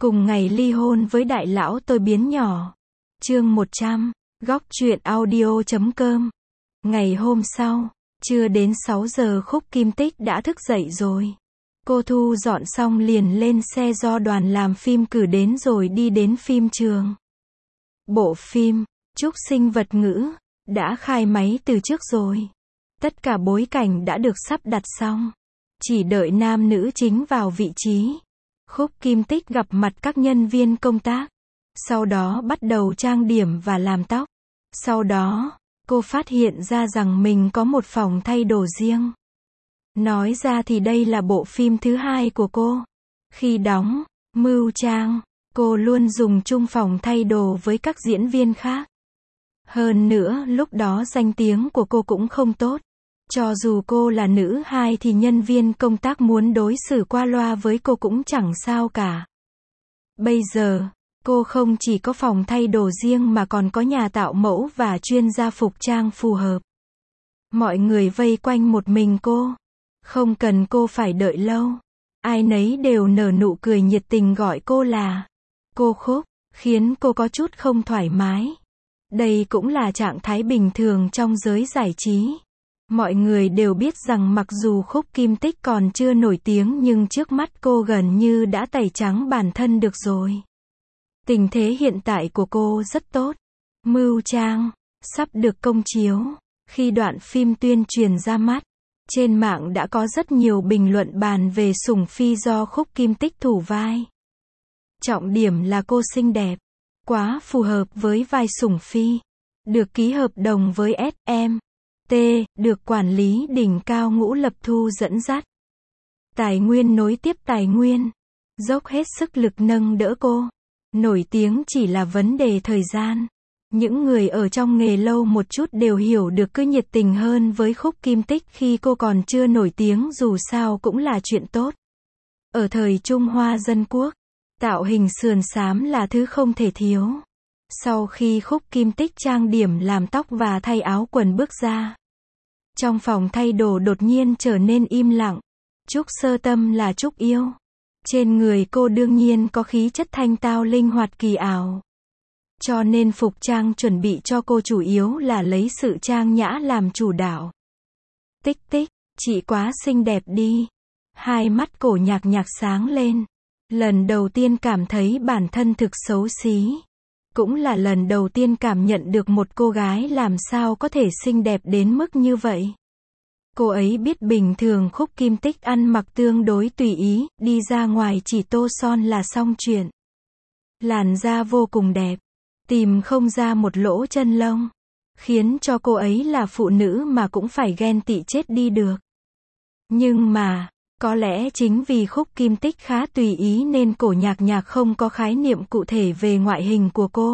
Cùng ngày ly hôn với đại lão tôi biến nhỏ. Chương 100, góc truyện audio.com. Ngày hôm sau, chưa đến 6 giờ Khúc Kim Tích đã thức dậy rồi. Cô thu dọn xong liền lên xe do đoàn làm phim cử đến rồi đi đến phim trường. Bộ phim Chúc Sinh Vật Ngữ đã khai máy từ trước rồi. Tất cả bối cảnh đã được sắp đặt xong. Chỉ đợi nam nữ chính vào vị trí. Khúc Kim Tích gặp mặt các nhân viên công tác. Sau đó bắt đầu trang điểm và làm tóc. Sau đó, cô phát hiện ra rằng mình có một phòng thay đồ riêng. Nói ra thì đây là bộ phim thứ 2 của cô. Khi đóng Mưu Trang, cô luôn dùng chung phòng thay đồ với các diễn viên khác. Hơn nữa, lúc đó danh tiếng của cô cũng không tốt. Cho dù cô là nữ 2 thì nhân viên công tác muốn đối xử qua loa với cô cũng chẳng sao cả. Bây giờ, cô không chỉ có phòng thay đồ riêng mà còn có nhà tạo mẫu và chuyên gia phục trang phù hợp. Mọi người vây quanh một mình cô. Không cần cô phải đợi lâu. Ai nấy đều nở nụ cười nhiệt tình gọi cô là cô Khúc, khiến cô có chút không thoải mái. Đây cũng là trạng thái bình thường trong giới giải trí. Mọi người đều biết rằng mặc dù Khúc Kim Tích còn chưa nổi tiếng nhưng trước mắt cô gần như đã tẩy trắng bản thân được rồi. Tình thế hiện tại của cô rất tốt. Mưu Trang sắp được công chiếu. Khi đoạn phim tuyên truyền ra mắt, trên mạng đã có rất nhiều bình luận bàn về Sủng Phi do Khúc Kim Tích thủ vai. Trọng điểm là cô xinh đẹp, quá phù hợp với vai Sủng Phi. Được ký hợp đồng với SMT, được quản lý đỉnh cao Ngũ Lập Thu dẫn dắt. Tài nguyên nối tiếp tài nguyên, dốc hết sức lực nâng đỡ cô. Nổi tiếng chỉ là vấn đề thời gian. Những người ở trong nghề lâu một chút đều hiểu được cứ nhiệt tình hơn với Khúc Kim Tích khi cô còn chưa nổi tiếng dù sao cũng là chuyện tốt. Ở thời Trung Hoa Dân Quốc, tạo hình sườn xám là thứ không thể thiếu. Sau khi Khúc Kim Tích trang điểm làm tóc và thay áo quần bước ra, trong phòng thay đồ đột nhiên trở nên im lặng. Trúc Sơ Tâm là Trúc Yêu. Trên người cô đương nhiên có khí chất thanh tao linh hoạt kỳ ảo. Cho nên phục trang chuẩn bị cho cô chủ yếu là lấy sự trang nhã làm chủ đạo. Tích tích, chị quá xinh đẹp đi. Hai mắt Cổ Nhạc Nhạc sáng lên. Lần đầu tiên cảm thấy bản thân thực xấu xí. Cũng là lần đầu tiên cảm nhận được một cô gái làm sao có thể xinh đẹp đến mức như vậy. Cô ấy biết bình thường Khúc Kim Tích ăn mặc tương đối tùy ý, đi ra ngoài chỉ tô son là xong chuyện. Làn da vô cùng đẹp, tìm không ra một lỗ chân lông, khiến cho cô ấy là phụ nữ mà cũng phải ghen tị chết đi được. Nhưng mà, có lẽ chính vì Khúc Kim Tích khá tùy ý nên Cổ Nhạc Nhạc không có khái niệm cụ thể về ngoại hình của cô.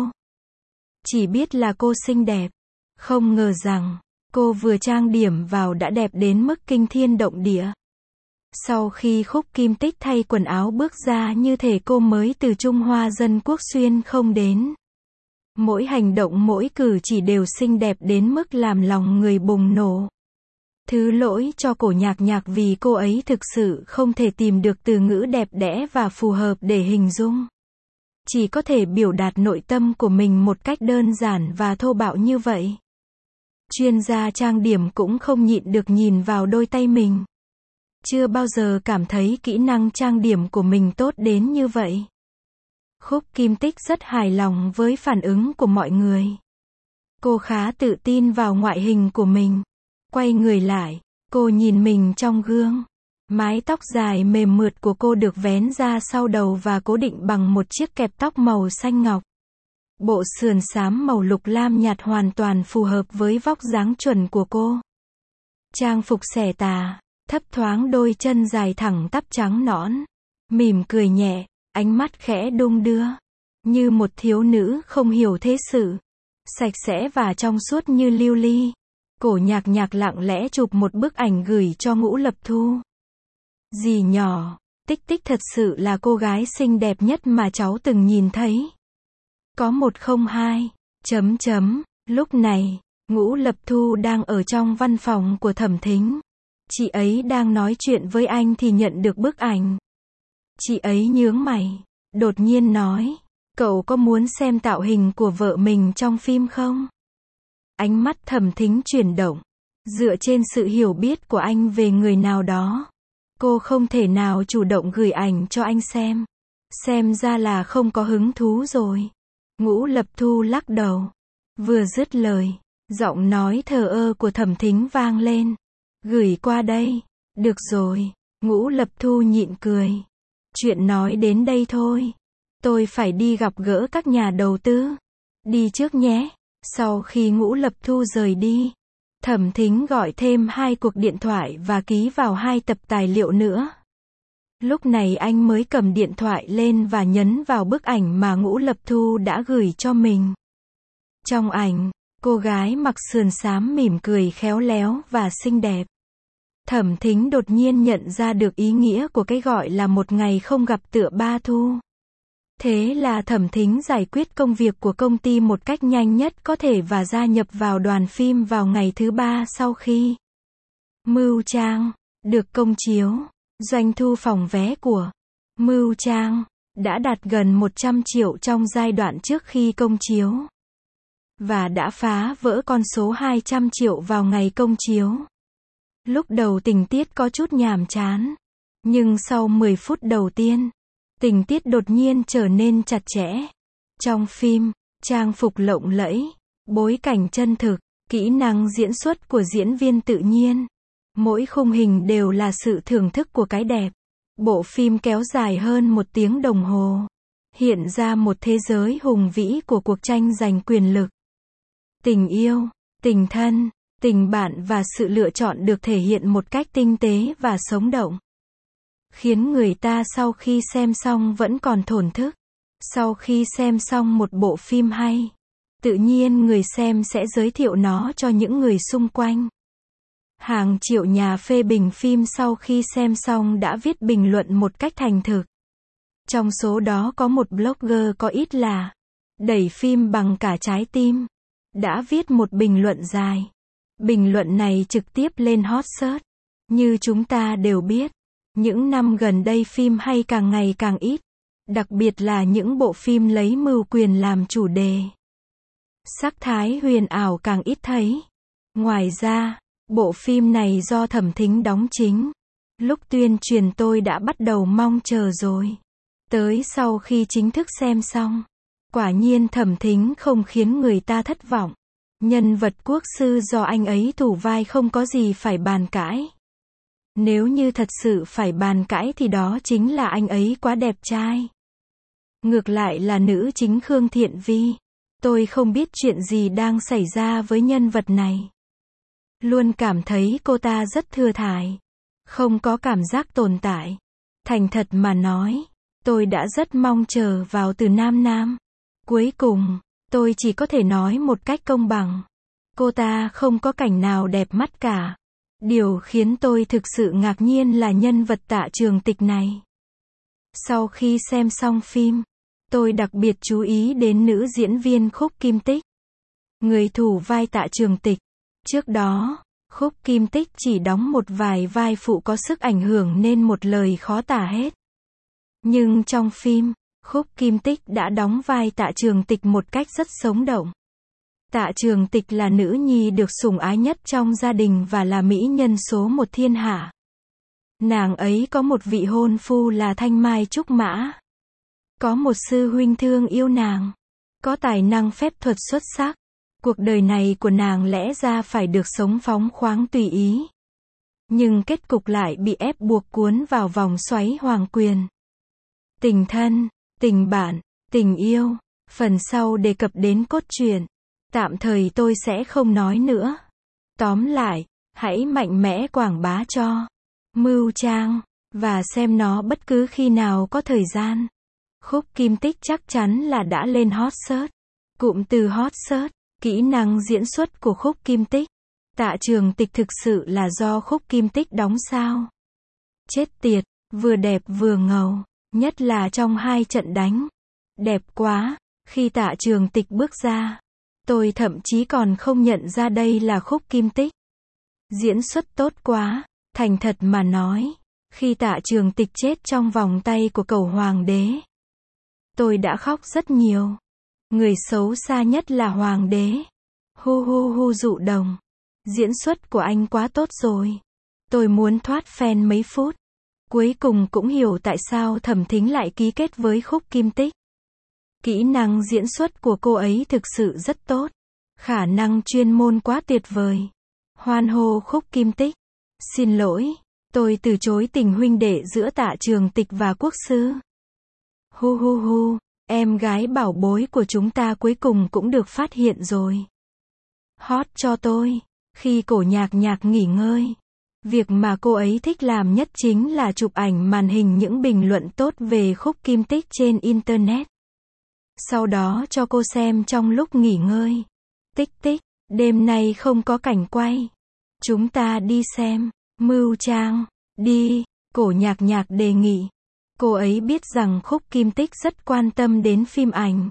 Chỉ biết là cô xinh đẹp. Không ngờ rằng, cô vừa trang điểm vào đã đẹp đến mức kinh thiên động địa. Sau khi Khúc Kim Tích thay quần áo bước ra như thể cô mới từ Trung Hoa Dân Quốc xuyên không đến. Mỗi hành động mỗi cử chỉ đều xinh đẹp đến mức làm lòng người bùng nổ. Thứ lỗi cho Cổ Nhạc Nhạc vì cô ấy thực sự không thể tìm được từ ngữ đẹp đẽ và phù hợp để hình dung. Chỉ có thể biểu đạt nội tâm của mình một cách đơn giản và thô bạo như vậy. Chuyên gia trang điểm cũng không nhịn được nhìn vào đôi tay mình. Chưa bao giờ cảm thấy kỹ năng trang điểm của mình tốt đến như vậy. Khúc Kim Tích rất hài lòng với phản ứng của mọi người. Cô khá tự tin vào ngoại hình của mình. Quay người lại, cô nhìn mình trong gương. Mái tóc dài mềm mượt của cô được vén ra sau đầu và cố định bằng một chiếc kẹp tóc màu xanh ngọc. Bộ sườn xám màu lục lam nhạt hoàn toàn phù hợp với vóc dáng chuẩn của cô. Trang phục xẻ tà, thấp thoáng đôi chân dài thẳng tắp trắng nõn. Mỉm cười nhẹ, ánh mắt khẽ đung đưa. Như một thiếu nữ không hiểu thế sự. Sạch sẽ và trong suốt như lưu ly. Cổ Nhạc Nhạc lặng lẽ chụp một bức ảnh gửi cho Ngũ Lập Thu. Dì nhỏ, Tích Tích thật sự là cô gái xinh đẹp nhất mà cháu từng nhìn thấy. Có 102. Lúc này, Ngũ Lập Thu đang ở trong văn phòng của Thẩm Thính. Chị ấy đang nói chuyện với anh thì nhận được bức ảnh. Chị ấy nhướng mày, đột nhiên nói, cậu có muốn xem tạo hình của vợ mình trong phim không? Ánh mắt Thẩm Thính chuyển động. Dựa trên sự hiểu biết của anh về người nào đó, cô không thể nào chủ động gửi ảnh cho anh xem. Xem ra là không có hứng thú rồi. Ngũ Lập Thu lắc đầu. Vừa dứt lời, giọng nói thờ ơ của Thẩm Thính vang lên. Gửi qua đây. Được rồi. Ngũ Lập Thu nhịn cười. Chuyện nói đến đây thôi. Tôi phải đi gặp gỡ các nhà đầu tư. Đi trước nhé. Sau khi Ngũ Lập Thu rời đi, Thẩm Thính gọi thêm 2 cuộc điện thoại và ký vào 2 tập tài liệu nữa. Lúc này anh mới cầm điện thoại lên và nhấn vào bức ảnh mà Ngũ Lập Thu đã gửi cho mình. Trong ảnh, cô gái mặc sườn xám mỉm cười khéo léo và xinh đẹp. Thẩm Thính đột nhiên nhận ra được ý nghĩa của cái gọi là một ngày không gặp tựa ba thu. Thế là Thẩm Thính giải quyết công việc của công ty một cách nhanh nhất có thể và gia nhập vào đoàn phim vào ngày thứ 3 sau khi Mưu Trang được công chiếu. Doanh thu phòng vé của Mưu Trang đã đạt gần 100 triệu trong giai đoạn trước khi công chiếu, và đã phá vỡ con số 200 triệu vào ngày công chiếu. Lúc đầu tình tiết có chút nhàm chán, nhưng sau 10 phút đầu tiên, tình tiết đột nhiên trở nên chặt chẽ. Trong phim, trang phục lộng lẫy, bối cảnh chân thực, kỹ năng diễn xuất của diễn viên tự nhiên. Mỗi khung hình đều là sự thưởng thức của cái đẹp. Bộ phim kéo dài hơn 1 tiếng đồng hồ, hiện ra một thế giới hùng vĩ của cuộc tranh giành quyền lực. Tình yêu, tình thân, tình bạn và sự lựa chọn được thể hiện một cách tinh tế và sống động, khiến người ta sau khi xem xong vẫn còn thổn thức. Sau khi xem xong một bộ phim hay, tự nhiên người xem sẽ giới thiệu nó cho những người xung quanh. Hàng triệu nhà phê bình phim sau khi xem xong đã viết bình luận một cách thành thực. Trong số đó có một blogger có ít là đẩy phim bằng cả trái tim, đã viết một bình luận dài. Bình luận này trực tiếp lên hot search. Như chúng ta đều biết, những năm gần đây phim hay càng ngày càng ít, đặc biệt là những bộ phim lấy mưu quyền làm chủ đề. Sắc thái huyền ảo càng ít thấy. Ngoài ra, bộ phim này do Thẩm Thính đóng chính. Lúc tuyên truyền tôi đã bắt đầu mong chờ rồi. Tới sau khi chính thức xem xong, quả nhiên Thẩm Thính không khiến người ta thất vọng. Nhân vật quốc sư do anh ấy thủ vai không có gì phải bàn cãi. Nếu như thật sự phải bàn cãi thì đó chính là anh ấy quá đẹp trai. Ngược lại là nữ chính Khương Thiện Vi. Tôi không biết chuyện gì đang xảy ra với nhân vật này. Luôn cảm thấy cô ta rất thừa thãi, không có cảm giác tồn tại. Thành thật mà nói, tôi đã rất mong chờ vào từ Nam Nam. Cuối cùng, tôi chỉ có thể nói một cách công bằng, cô ta không có cảnh nào đẹp mắt cả. Điều khiến tôi thực sự ngạc nhiên là nhân vật Tạ Trường Tịch này. Sau khi xem xong phim, tôi đặc biệt chú ý đến nữ diễn viên Khúc Kim Tích, người thủ vai Tạ Trường Tịch. Trước đó, Khúc Kim Tích chỉ đóng một vài vai phụ có sức ảnh hưởng nên một lời khó tả hết. Nhưng trong phim, Khúc Kim Tích đã đóng vai Tạ Trường Tịch một cách rất sống động. Tạ Trường Tịch là nữ nhi được sủng ái nhất trong gia đình và là mỹ nhân số 1 thiên hạ. Nàng ấy có một vị hôn phu là Thanh Mai Trúc Mã. Có một sư huynh thương yêu nàng. Có tài năng phép thuật xuất sắc. Cuộc đời này của nàng lẽ ra phải được sống phóng khoáng tùy ý. Nhưng kết cục lại bị ép buộc cuốn vào vòng xoáy hoàng quyền. Tình thân, tình bạn, tình yêu. Phần sau đề cập đến cốt truyện. Tạm thời tôi sẽ không nói nữa. Tóm lại, hãy mạnh mẽ quảng bá cho Mưu Trang, và xem nó bất cứ khi nào có thời gian. Khúc Kim Tích chắc chắn là đã lên hot search. Cụm từ hot search, kỹ năng diễn xuất của Khúc Kim Tích. Tạ Trường Tịch thực sự là do Khúc Kim Tích đóng sao? Chết tiệt, vừa đẹp vừa ngầu, nhất là trong 2 trận đánh. Đẹp quá, khi Tạ Trường Tịch bước ra, tôi thậm chí còn không nhận ra đây là Khúc Kim Tích. Diễn xuất tốt quá, thành thật mà nói, khi Tạ Trường Tịch chết trong vòng tay của Cẩu Hoàng đế, Tôi đã khóc rất nhiều. Người xấu xa nhất là hoàng đế. Hu hu hu Dụ Đồng. Diễn xuất của anh quá tốt rồi. Tôi muốn thoát fan mấy phút. Cuối cùng cũng hiểu tại sao Thẩm Thính lại ký kết với Khúc Kim Tích. Kỹ năng diễn xuất của cô ấy thực sự rất tốt. Khả năng chuyên môn quá tuyệt vời. Hoan hô Khúc Kim Tích. Xin lỗi, tôi từ chối tình huynh đệ giữa Tạ Trường Tịch và Quốc Sư. Hu hu hu, em gái bảo bối của chúng ta cuối cùng cũng được phát hiện rồi. Hot cho tôi. Khi Cổ Nhạc Nhạc nghỉ ngơi, việc mà cô ấy thích làm nhất chính là chụp ảnh màn hình những bình luận tốt về Khúc Kim Tích trên Internet. Sau đó cho cô xem trong lúc nghỉ ngơi. Tích tích, đêm nay không có cảnh quay. Chúng ta đi xem. Mưu Trang, đi, Cổ Nhạc Nhạc đề nghị. Cô ấy biết rằng Khúc Kim Tích rất quan tâm đến phim ảnh.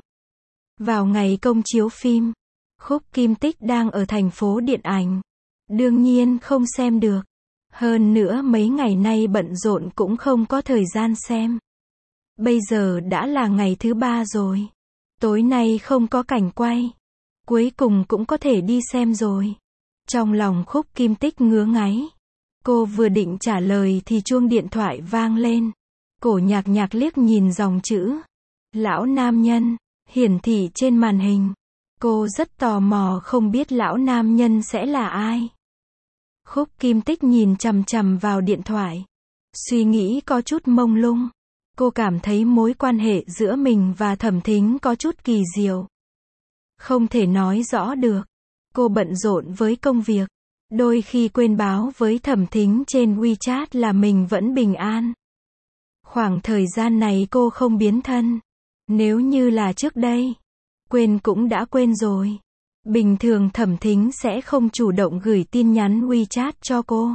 Vào ngày công chiếu phim, Khúc Kim Tích đang ở thành phố điện ảnh. Đương nhiên không xem được. Hơn nữa mấy ngày nay bận rộn cũng không có thời gian xem. Bây giờ đã là ngày thứ 3 rồi. Tối nay không có cảnh quay. Cuối cùng cũng có thể đi xem rồi. Trong lòng Khúc Kim Tích ngứa ngáy. Cô vừa định trả lời thì chuông điện thoại vang lên. Cổ Nhạc Nhạc liếc nhìn dòng chữ lão nam nhân hiển thị trên màn hình. Cô rất tò mò không biết lão nam nhân sẽ là ai. Khúc Kim Tích nhìn chằm chằm vào điện thoại. Suy nghĩ có chút mông lung. Cô cảm thấy mối quan hệ giữa mình và Thẩm Thính có chút kỳ diệu. Không thể nói rõ được. Cô bận rộn với công việc. Đôi khi quên báo với Thẩm Thính trên WeChat là mình vẫn bình an. Khoảng thời gian này cô không biến thân. Nếu như là trước đây, quên cũng đã quên rồi. Bình thường Thẩm Thính sẽ không chủ động gửi tin nhắn WeChat cho cô.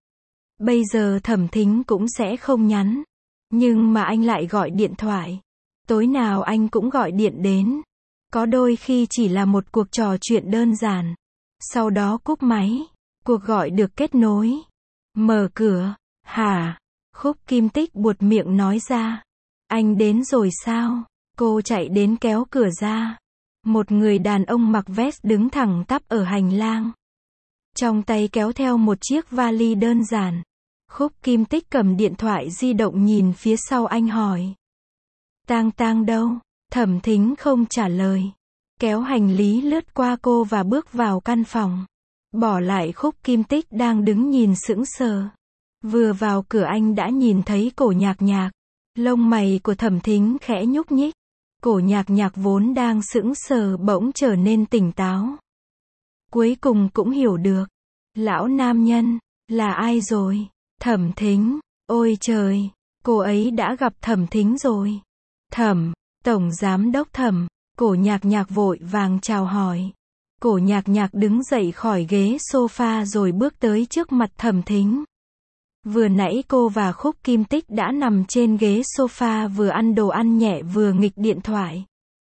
Bây giờ Thẩm Thính cũng sẽ không nhắn. Nhưng mà anh lại gọi điện thoại. Tối nào anh cũng gọi điện đến. Có đôi khi chỉ là một cuộc trò chuyện đơn giản. Sau đó cúp máy. Cuộc gọi được kết nối. Mở cửa. Hả? Khúc Kim Tích buột miệng nói ra. Anh đến rồi sao? Cô chạy đến kéo cửa ra. Một người đàn ông mặc vest đứng thẳng tắp ở hành lang. Trong tay kéo theo một chiếc vali đơn giản. Khúc Kim Tích cầm điện thoại di động nhìn phía sau anh hỏi. Tang Tang đâu? Thẩm Thính không trả lời. Kéo hành lý lướt qua cô và bước vào căn phòng. Bỏ lại Khúc Kim Tích đang đứng nhìn sững sờ. Vừa vào cửa anh đã nhìn thấy Cổ Nhạc Nhạc. Lông mày của Thẩm Thính khẽ nhúc nhích. Cổ Nhạc Nhạc vốn đang sững sờ bỗng trở nên tỉnh táo. Cuối cùng cũng hiểu được. Lão nam nhân, là ai rồi? Thẩm Thính, ôi trời, cô ấy đã gặp Thẩm Thính rồi. Thẩm, Tổng Giám Đốc Thẩm, Cổ Nhạc Nhạc vội vàng chào hỏi. Cổ Nhạc Nhạc đứng dậy khỏi ghế sofa rồi bước tới trước mặt Thẩm Thính. Vừa nãy cô và Khúc Kim Tích đã nằm trên ghế sofa vừa ăn đồ ăn nhẹ vừa nghịch điện thoại.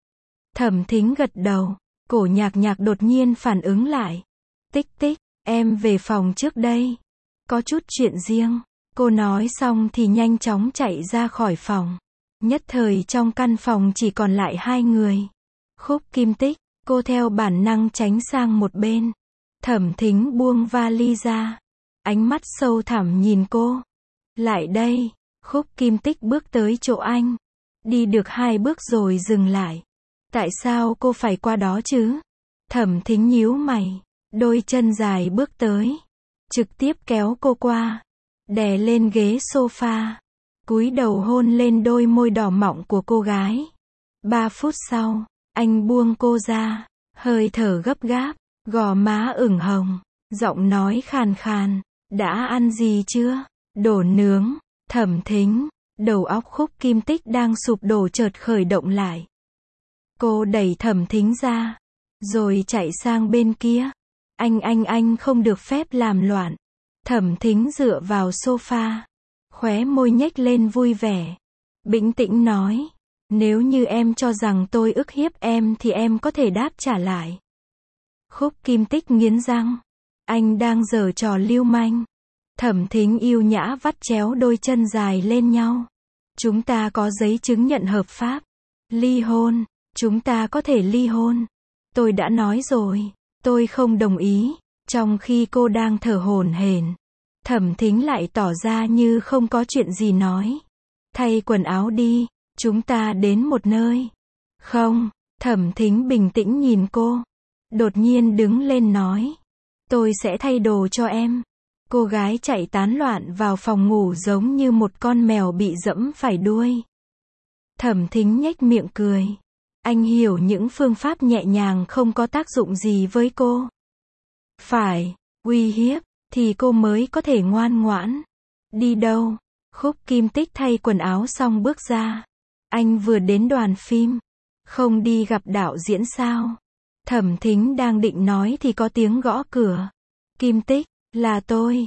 Thẩm Thính gật đầu. Cổ Nhạc Nhạc đột nhiên phản ứng lại. Tích tích, em về phòng trước đây. Có chút chuyện riêng. Cô nói xong thì nhanh chóng chạy ra khỏi phòng. Nhất thời trong căn phòng chỉ còn lại hai người. Khúc Kim Tích, cô theo bản năng tránh sang một bên. Thẩm Thính buông vali ra. Ánh mắt sâu thẳm nhìn cô. Lại đây. Khúc Kim Tích bước tới chỗ anh. Đi được 2 bước rồi dừng lại. Tại sao cô phải qua đó chứ? Thẩm Thính nhíu mày. Đôi chân dài bước tới. Trực tiếp kéo cô qua. Đè lên ghế sofa. Cúi đầu hôn lên đôi môi đỏ mọng của cô gái. 3 phút sau, anh buông cô ra. Hơi thở gấp gáp. Gò má ửng hồng. Giọng nói khàn khàn. Đã ăn gì chưa? Đồ nướng. Thẩm Thính. Đầu óc Khúc Kim Tích đang sụp đổ chợt khởi động lại. Cô đẩy Thẩm Thính ra. Rồi chạy sang bên kia. Anh không được phép làm loạn. Thẩm Thính dựa vào sofa. Khóe môi nhếch lên vui vẻ. Bình tĩnh nói. Nếu như em cho rằng tôi ức hiếp em thì em có thể đáp trả lại. Khúc Kim Tích nghiến răng. Anh đang giở trò lưu manh. Thẩm Thính yêu nhã vắt chéo đôi chân dài lên nhau. Chúng ta có giấy chứng nhận hợp pháp. Ly hôn, chúng ta có thể ly hôn. Tôi đã nói rồi, tôi không đồng ý. Trong khi cô đang thở hổn hển, Thẩm Thính lại tỏ ra như không có chuyện gì nói. Thay quần áo đi, chúng ta đến một nơi. Không, Thẩm Thính bình tĩnh nhìn cô. Đột nhiên đứng lên nói. Tôi sẽ thay đồ cho em. Cô gái chạy tán loạn vào phòng ngủ giống như một con mèo bị dẫm phải đuôi. Thẩm Thính nhếch miệng cười. Anh hiểu những phương pháp nhẹ nhàng không có tác dụng gì với cô. Phải, uy hiếp, thì cô mới có thể ngoan ngoãn. Đi đâu? Khúc Kim Tích thay quần áo xong bước ra. Anh vừa đến đoàn phim. Không đi gặp đạo diễn sao? Thẩm Thính đang định nói thì có tiếng gõ cửa. Kim Tích, là tôi.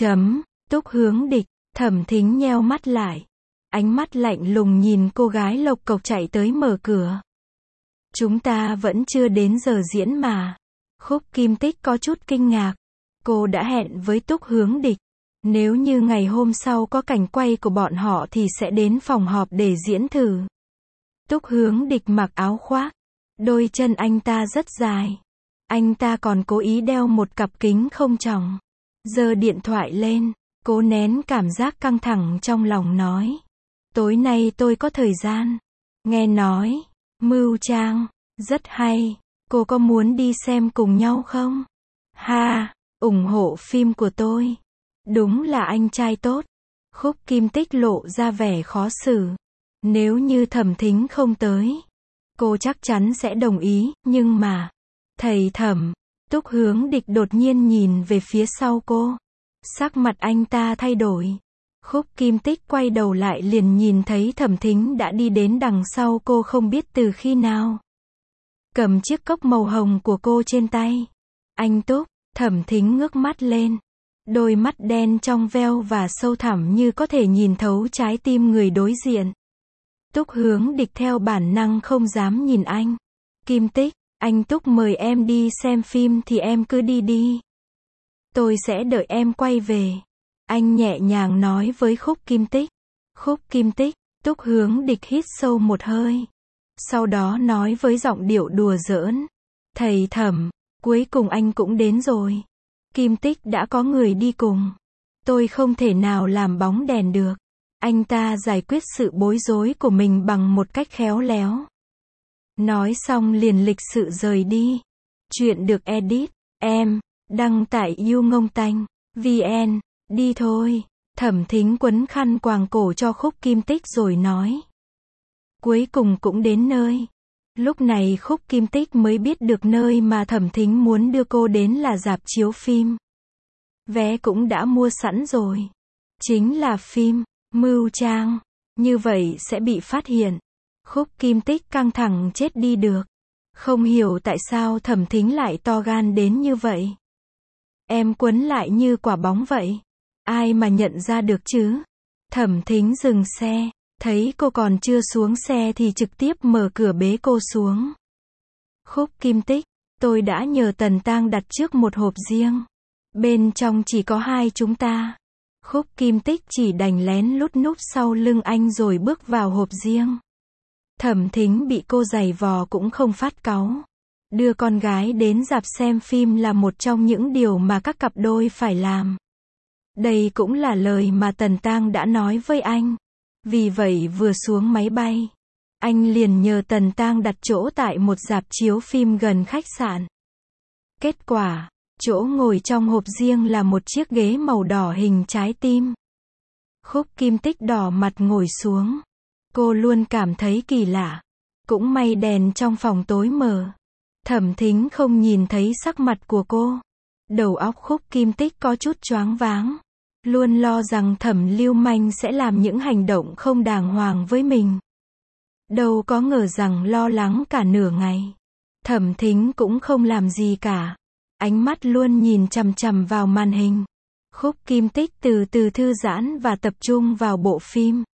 Túc Hướng Địch. Thẩm Thính nheo mắt lại. Ánh mắt lạnh lùng nhìn cô gái lộc cộc chạy tới mở cửa. Chúng ta vẫn chưa đến giờ diễn mà. Khúc Kim Tích có chút kinh ngạc. Cô đã hẹn với Túc Hướng Địch. Nếu như ngày hôm sau có cảnh quay của bọn họ thì sẽ đến phòng họp để diễn thử. Túc Hướng Địch mặc áo khoác. Đôi chân anh ta rất dài. Anh ta còn cố ý đeo một cặp kính không tròng. Giơ điện thoại lên, cố nén cảm giác căng thẳng trong lòng nói. Tối nay tôi có thời gian. Nghe nói, Mưu Trang, rất hay. Cô có muốn đi xem cùng nhau không? Ha, ủng hộ phim của tôi. Đúng là anh trai tốt. Khúc Kim Tích lộ ra vẻ khó xử. Nếu như Thẩm Thính không tới, cô chắc chắn sẽ đồng ý, nhưng mà... Thầy Thẩm, Túc Hướng Địch đột nhiên nhìn về phía sau cô. Sắc mặt anh ta thay đổi. Khúc Kim Tích quay đầu lại liền nhìn thấy Thẩm Thính đã đi đến đằng sau cô không biết từ khi nào. Cầm chiếc cốc màu hồng của cô trên tay. Anh Túc, Thẩm Thính ngước mắt lên. Đôi mắt đen trong veo và sâu thẳm như có thể nhìn thấu trái tim người đối diện. Túc Hướng Địch theo bản năng không dám nhìn anh. Kim Tích, anh Túc mời em đi xem phim thì em cứ đi đi. Tôi sẽ đợi em quay về. Anh nhẹ nhàng nói với Khúc Kim Tích. Khúc Kim Tích, Túc Hướng Địch hít sâu một hơi. Sau đó nói với giọng điệu đùa giỡn. Thầy Thẩm, cuối cùng anh cũng đến rồi. Kim Tích đã có người đi cùng. Tôi không thể nào làm bóng đèn được. Anh ta giải quyết sự bối rối của mình bằng một cách khéo léo. Nói xong liền lịch sự rời đi. Chuyện được edit, em, đăng tại youngongtanh.vn. Đi thôi. Thẩm Thính quấn khăn quàng cổ cho Khúc Kim Tích rồi nói. Cuối cùng cũng đến nơi. Lúc này Khúc Kim Tích mới biết được nơi mà Thẩm Thính muốn đưa cô đến là rạp chiếu phim. Vé cũng đã mua sẵn rồi. Chính là phim Mưu Trang. Như vậy sẽ bị phát hiện. Khúc Kim Tích căng thẳng chết đi được. Không hiểu tại sao Thẩm Thính lại to gan đến như vậy. Em quấn lại như quả bóng vậy. Ai mà nhận ra được chứ? Thẩm Thính dừng xe. Thấy cô còn chưa xuống xe thì trực tiếp mở cửa bế cô xuống. Khúc Kim Tích, tôi đã nhờ Tần Tang đặt trước một hộp riêng. Bên trong chỉ có hai chúng ta. Khúc Kim Tích chỉ đành lén lút núp sau lưng anh rồi bước vào hộp riêng. Thẩm Thính bị cô giày vò cũng không phát cáu. Đưa con gái đến rạp xem phim là một trong những điều mà các cặp đôi phải làm. Đây cũng là lời mà Tần Tang đã nói với anh. Vì vậy vừa xuống máy bay, anh liền nhờ Tần Tang đặt chỗ tại một rạp chiếu phim gần khách sạn. Kết quả, chỗ ngồi trong hộp riêng là một chiếc ghế màu đỏ hình trái tim. Khúc Kim Tích đỏ mặt ngồi xuống. Cô luôn cảm thấy kỳ lạ. Cũng may đèn trong phòng tối mờ. Thẩm Thính không nhìn thấy sắc mặt của cô. Đầu óc Khúc Kim Tích có chút choáng váng. Luôn lo rằng Thẩm Lưu Manh sẽ làm những hành động không đàng hoàng với mình. Đâu có ngờ rằng lo lắng cả nửa ngày. Thẩm Thính cũng không làm gì cả. Ánh mắt luôn nhìn chằm chằm vào màn hình. Khúc Kim Tích từ từ thư giãn và tập trung vào bộ phim.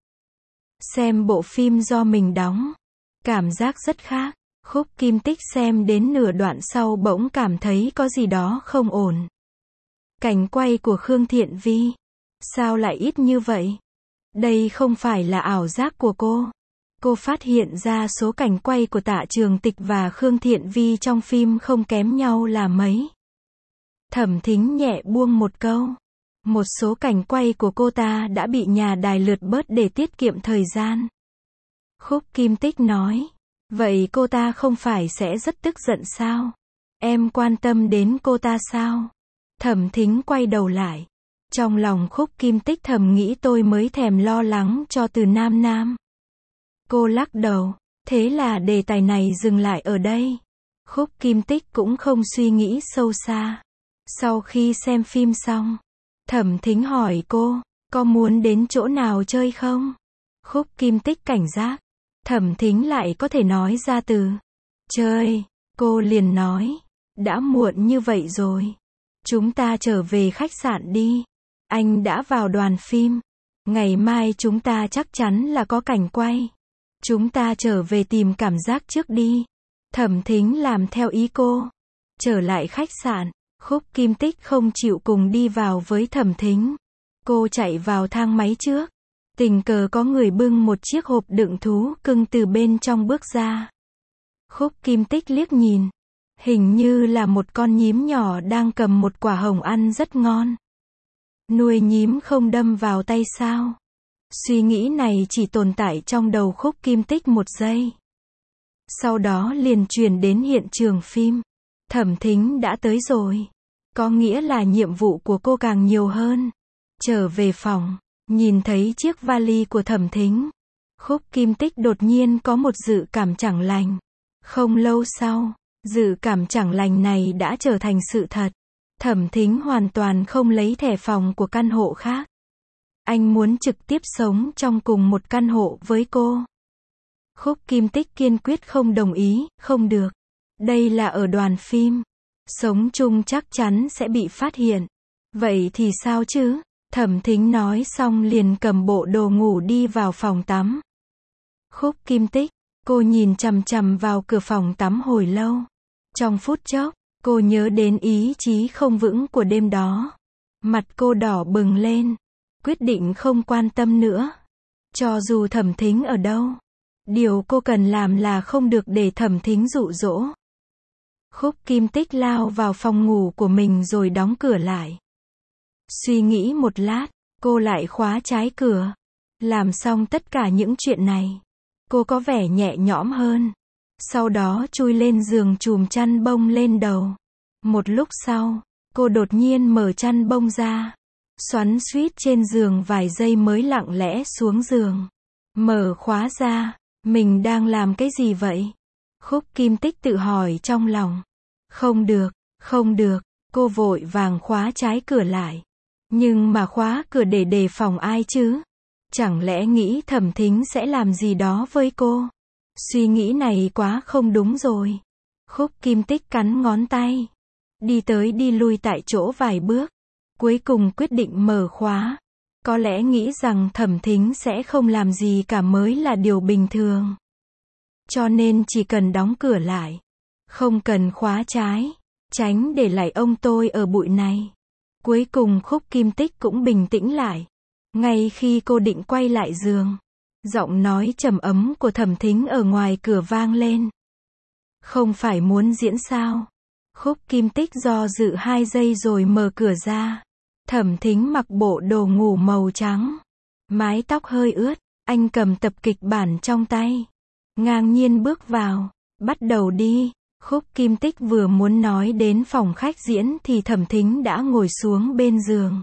Xem bộ phim do mình đóng. Cảm giác rất khác. Khúc Kim Tích xem đến nửa đoạn sau bỗng cảm thấy có gì đó không ổn. Cảnh quay của Khương Thiện Vi. Sao lại ít như vậy? Đây không phải là ảo giác của cô. Cô phát hiện ra số cảnh quay của Tạ Trường Tịch và Khương Thiện Vi trong phim không kém nhau là mấy. Thẩm Thính nhẹ buông một câu. Một số cảnh quay của cô ta đã bị nhà đài lượt bớt để tiết kiệm thời gian. Khúc Kim Tích nói. Vậy cô ta không phải sẽ rất tức giận sao? Em quan tâm đến cô ta sao? Thẩm Thính quay đầu lại. Trong lòng Khúc Kim Tích thầm nghĩ tôi mới thèm lo lắng cho Từ Nam Nam. Cô lắc đầu. Thế là đề tài này dừng lại ở đây. Khúc Kim Tích cũng không suy nghĩ sâu xa. Sau khi xem phim xong, Thẩm Thính hỏi cô, có muốn đến chỗ nào chơi không? Khúc Kim Tích cảnh giác. Thẩm Thính lại có thể nói ra từ chơi. Cô liền nói, đã muộn như vậy rồi. Chúng ta trở về khách sạn đi. Anh đã vào đoàn phim. Ngày mai chúng ta chắc chắn là có cảnh quay. Chúng ta trở về tìm cảm giác trước đi. Thẩm Thính làm theo ý cô. Trở lại khách sạn, Khúc Kim Tích không chịu cùng đi vào với Thẩm Thính. Cô chạy vào thang máy trước. Tình cờ có người bưng một chiếc hộp đựng thú cưng từ bên trong bước ra. Khúc Kim Tích liếc nhìn. Hình như là một con nhím nhỏ đang cầm một quả hồng ăn rất ngon. Nuôi nhím không đâm vào tay sao? Suy nghĩ này chỉ tồn tại trong đầu Khúc Kim Tích một giây. Sau đó liền chuyển đến hiện trường phim. Thẩm Thính đã tới rồi. Có nghĩa là nhiệm vụ của cô càng nhiều hơn. Trở về phòng, nhìn thấy chiếc vali của Thẩm Thính. Khúc Kim Tích đột nhiên có một dự cảm chẳng lành. Không lâu sau, dự cảm chẳng lành này đã trở thành sự thật. Thẩm Thính hoàn toàn không lấy thẻ phòng của căn hộ khác. Anh muốn trực tiếp sống trong cùng một căn hộ với cô. Khúc Kim Tích kiên quyết không đồng ý, không được. Đây là ở đoàn phim. Sống chung chắc chắn sẽ bị phát hiện. Vậy thì sao chứ? Thẩm Thính nói xong liền cầm bộ đồ ngủ đi vào phòng tắm. Khúc Kim Tích, cô nhìn chằm chằm vào cửa phòng tắm hồi lâu. Trong phút chốc, cô nhớ đến ý chí không vững của đêm đó. Mặt cô đỏ bừng lên. Quyết định không quan tâm nữa. Cho dù Thẩm Thính ở đâu. Điều cô cần làm là không được để Thẩm Thính dụ dỗ. Khúc Kim Tích lao vào phòng ngủ của mình rồi đóng cửa lại. Suy nghĩ một lát, cô lại khóa trái cửa. Làm xong tất cả những chuyện này, cô có vẻ nhẹ nhõm hơn. Sau đó chui lên giường chùm chăn bông lên đầu. Một lúc sau, cô đột nhiên mở chăn bông ra. Xoắn xuýt trên giường vài giây mới lặng lẽ xuống giường. Mở khóa ra, mình đang làm cái gì vậy? Khúc Kim Tích tự hỏi trong lòng. Không được, không được, cô vội vàng khóa trái cửa lại. Nhưng mà khóa cửa để đề phòng ai chứ? Chẳng lẽ nghĩ Thẩm Thính sẽ làm gì đó với cô? Suy nghĩ này quá không đúng rồi. Khúc Kim Tích cắn ngón tay. Đi tới đi lui tại chỗ vài bước. Cuối cùng quyết định mở khóa. Có lẽ nghĩ rằng Thẩm Thính sẽ không làm gì cả mới là điều bình thường. Cho nên chỉ cần đóng cửa lại. Không cần khóa trái. Tránh để lại ông tôi ở bụi này. Cuối cùng Khúc Kim Tích cũng bình tĩnh lại. Ngay khi cô định quay lại giường, giọng nói trầm ấm của Thẩm Thính ở ngoài cửa vang lên. Không phải muốn diễn sao? Khúc Kim Tích do dự 2 giây rồi mở cửa ra. Thẩm Thính mặc bộ đồ ngủ màu trắng. Mái tóc hơi ướt, anh cầm tập kịch bản trong tay. Ngang nhiên bước vào. Bắt đầu đi. Khúc Kim Tích vừa muốn nói đến phòng khách diễn thì Thẩm Thính đã ngồi xuống bên giường.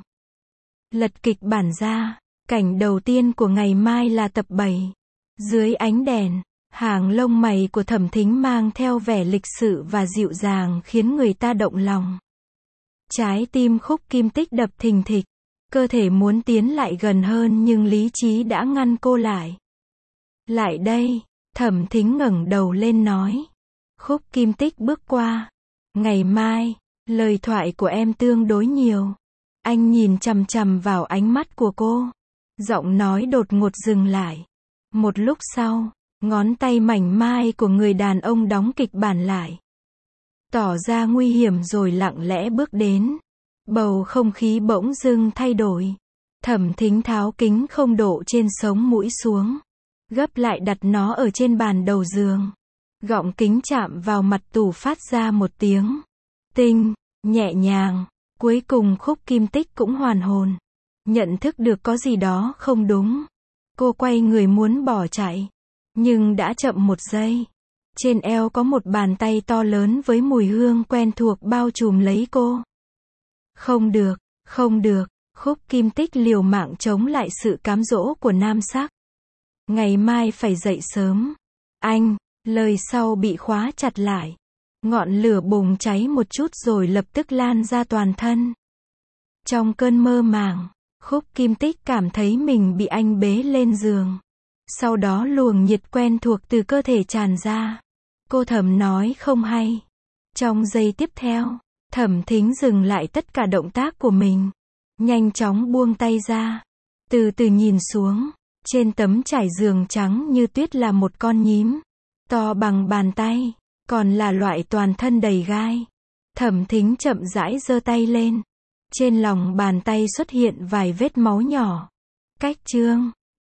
Lật kịch bản ra. Cảnh đầu tiên của ngày mai là tập 7. Dưới ánh đèn, hàng lông mày của Thẩm Thính mang theo vẻ lịch sự và dịu dàng khiến người ta động lòng. Trái tim Khúc Kim Tích đập thình thịch. Cơ thể muốn tiến lại gần hơn nhưng lý trí đã ngăn cô lại. Lại đây, Thẩm Thính ngẩng đầu lên nói. Khúc Kim Tích bước qua. Ngày mai, lời thoại của em tương đối nhiều. Anh nhìn chằm chằm vào ánh mắt của cô. Giọng nói đột ngột dừng lại. Một lúc sau, ngón tay mảnh mai của người đàn ông đóng kịch bản lại. Tỏ ra nguy hiểm rồi lặng lẽ bước đến. Bầu không khí bỗng dưng thay đổi. Thẩm Thính tháo kính không độ trên sống mũi xuống. gấp lại đặt nó ở trên bàn đầu giường. Gọng kính chạm vào mặt tủ phát ra một tiếng tinh, nhẹ nhàng. Cuối cùng Khúc Kim Tích cũng hoàn hồn. Nhận thức được có gì đó không đúng. Cô quay người muốn bỏ chạy. Nhưng đã chậm một giây. Trên eo có một bàn tay to lớn với mùi hương quen thuộc bao trùm lấy cô. Không được, không được. Khúc Kim Tích liều mạng chống lại sự cám dỗ của nam sắc. Ngày mai phải dậy sớm. Anh, lời sau bị khóa chặt lại. Ngọn lửa bùng cháy một chút rồi lập tức lan ra toàn thân. Trong cơn mơ màng, Khúc Kim Tích cảm thấy mình bị anh bế lên giường. Sau đó luồng nhiệt quen thuộc từ cơ thể tràn ra. Cô thầm nói không hay. Trong giây tiếp theo, Thẩm Thính dừng lại tất cả động tác của mình. Nhanh chóng buông tay ra. Từ từ nhìn xuống. Trên tấm trải giường trắng như tuyết là một con nhím. To bằng bàn tay. Còn là loại toàn thân đầy gai. Thẩm Thính chậm rãi giơ tay lên. Trên lòng bàn tay xuất hiện vài vết máu nhỏ. Cách chương